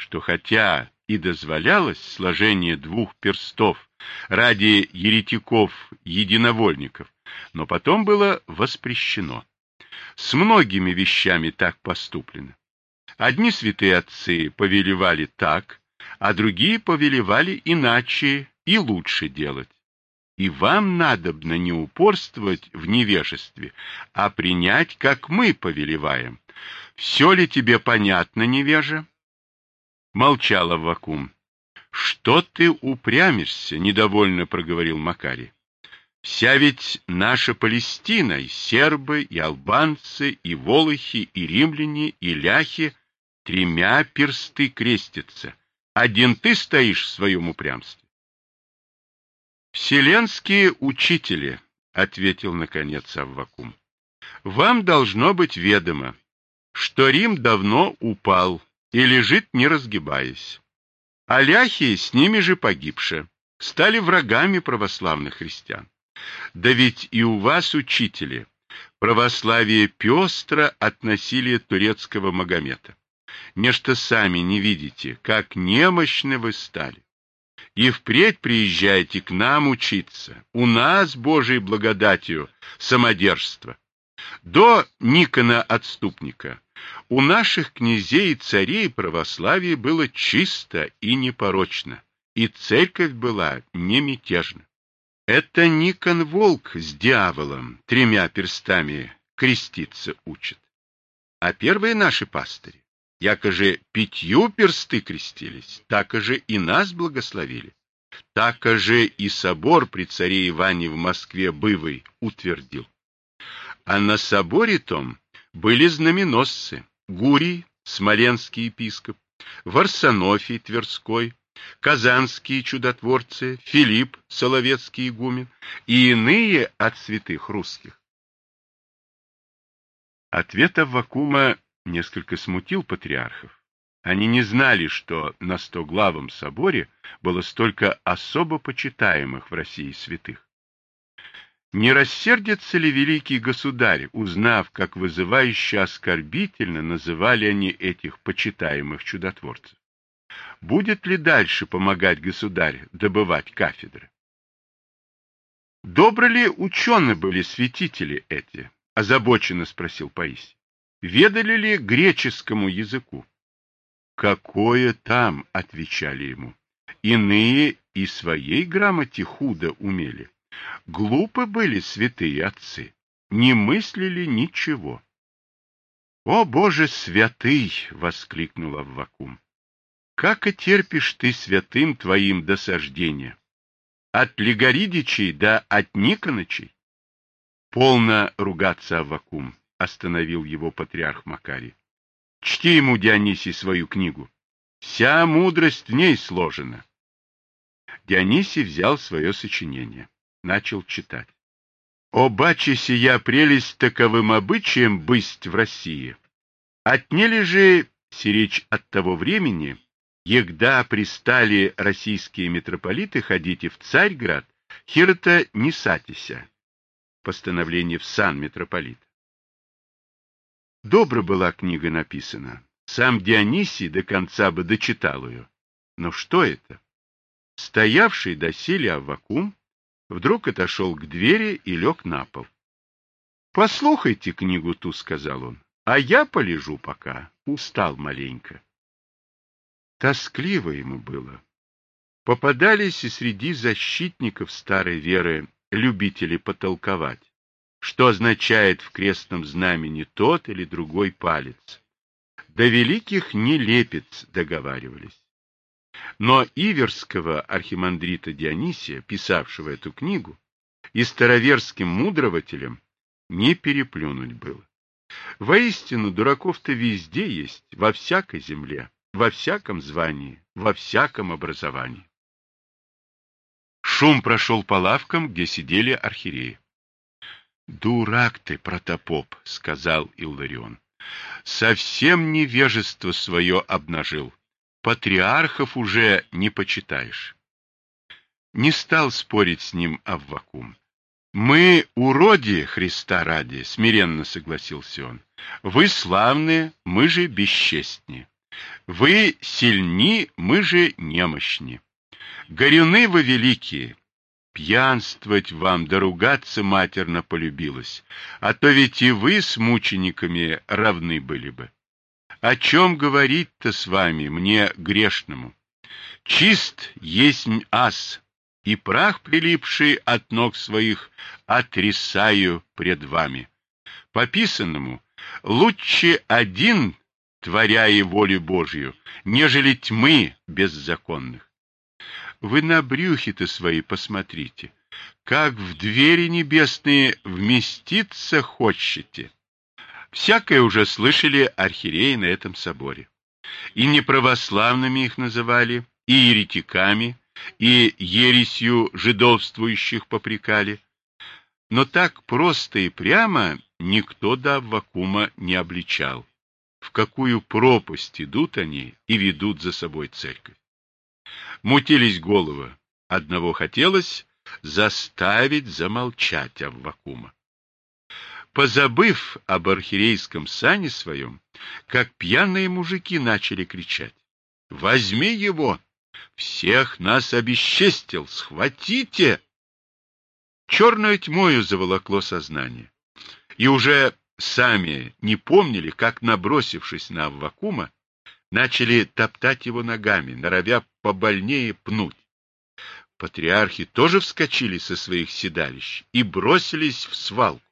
что хотя и дозволялось сложение двух перстов ради еретиков-единовольников, но потом было воспрещено. С многими вещами так поступлено. Одни святые отцы повелевали так, а другие повелевали иначе и лучше делать. И вам надобно не упорствовать в невежестве, а принять, как мы повелеваем. Все ли тебе понятно, невежа? Молчал Аввакум. Что ты упрямишься? Недовольно проговорил Макарий. Вся ведь наша Палестина, и сербы, и албанцы, и волохи, и римляне, и ляхи, тремя персты крестятся. Один ты стоишь в своем упрямстве. Вселенские учители, ответил наконец Аввакум, вам должно быть ведомо, что Рим давно упал и лежит, не разгибаясь. А ляхи, с ними же погибшие, стали врагами православных христиан. Да ведь и у вас, учители, православие пестро от насилия турецкого Магомета. Нечто сами не видите, как немощны вы стали. И впредь приезжайте к нам учиться. У нас, Божией благодатью, самодержство. До Никона Отступника у наших князей и царей православие было чисто и непорочно, и церковь была не мятежна. Это Никон Волк с дьяволом тремя перстами креститься учит. А первые наши пастыри, якоже 5 персты крестились, так же и нас благословили. Так же и собор при царе Иване в Москве бывый утвердил. А на соборе том были знаменосцы: Гурий, смоленский епископ, Варсонофий Тверской, казанские чудотворцы, Филипп, соловецкий игумен и иные от святых русских. Ответ Аввакума несколько смутил патриархов. Они не знали, что на Стоглавом соборе было столько особо почитаемых в России святых. Не рассердится ли великий государь, узнав, как вызывающе оскорбительно называли они этих почитаемых чудотворцев? Будет ли дальше помогать государь добывать кафедры? Добры ли ученые были святители эти? Озабоченно спросил Паисий. Ведали ли греческому языку? Какое там, отвечали ему. Иные и своей грамоте худо умели. Глупы были святые отцы, не мыслили ничего. О, Боже святый, воскликнул Аввакум. Как и терпишь ты святым твоим досаждения? От Легоридичей до от Никонычей? Полно ругаться, Аввакум, остановил его патриарх Макарий. Чти ему, Дионисий, свою книгу. Вся мудрость в ней сложена. Дионисий взял свое сочинение, начал читать. О, баче сия прелесть таковым обычаем бысть в России. Отнели же сиречь от того времени, егда пристали российские митрополиты ходите в Царьград, хирота не сатися. Постановление в сан митрополита. Добро была книга написана. Сам Дионисий до конца бы дочитал ее. Но что это? Стоявший доселе Аввакум вдруг отошел к двери и лег на пол. — Послухайте книгу ту, — сказал он, — а я полежу пока, устал маленько. Тоскливо ему было. Попадались и среди защитников старой веры любители потолковать, что означает в крестном знамени тот или другой палец. До великих нелепец договаривались. Но иверского архимандрита Дионисия, писавшего эту книгу, и староверским мудрователям не переплюнуть было. Воистину, дураков-то везде есть, во всякой земле, во всяком звании, во всяком образовании. Шум прошел по лавкам, где сидели архиереи. «Дурак ты, протопоп», — сказал Илларион. «Совсем невежество свое обнажил. Патриархов уже не почитаешь». Не стал спорить с ним Аввакум. «Мы уроди Христа ради», — смиренно согласился он. «Вы славные, мы же бесчестнее. Вы сильни, мы же немощни. Горюны вы великие. Пьянствовать вам да ругаться матерно полюбилось, а то ведь и вы с мучениками равны были бы. О чем говорить-то с вами, мне грешному? Чист есть ас, и прах, прилипший от ног своих, отрисаю пред вами. По писанному, лучше один, творяя волю Божью, нежели тьмы беззаконных. Вы на брюхе-то свои посмотрите, как в двери небесные вместиться хочете. Всякое уже слышали архиереи на этом соборе. И неправославными их называли, и еретиками, и ересью жидовствующих попрекали. Но так просто и прямо никто до Аввакума не обличал, в какую пропасть идут они и ведут за собой церковь. Мутились головы. Одного хотелось заставить замолчать Аввакума. Позабыв об архиерейском сане своем, как пьяные мужики начали кричать: «Возьми его! Всех нас обесчестил! Схватите!» Черную тьмою заволокло сознание, и уже сами не помнили, как, набросившись на Аввакума, начали топтать его ногами, норовя побольнее пнуть. Патриархи тоже вскочили со своих седалищ и бросились в свалку.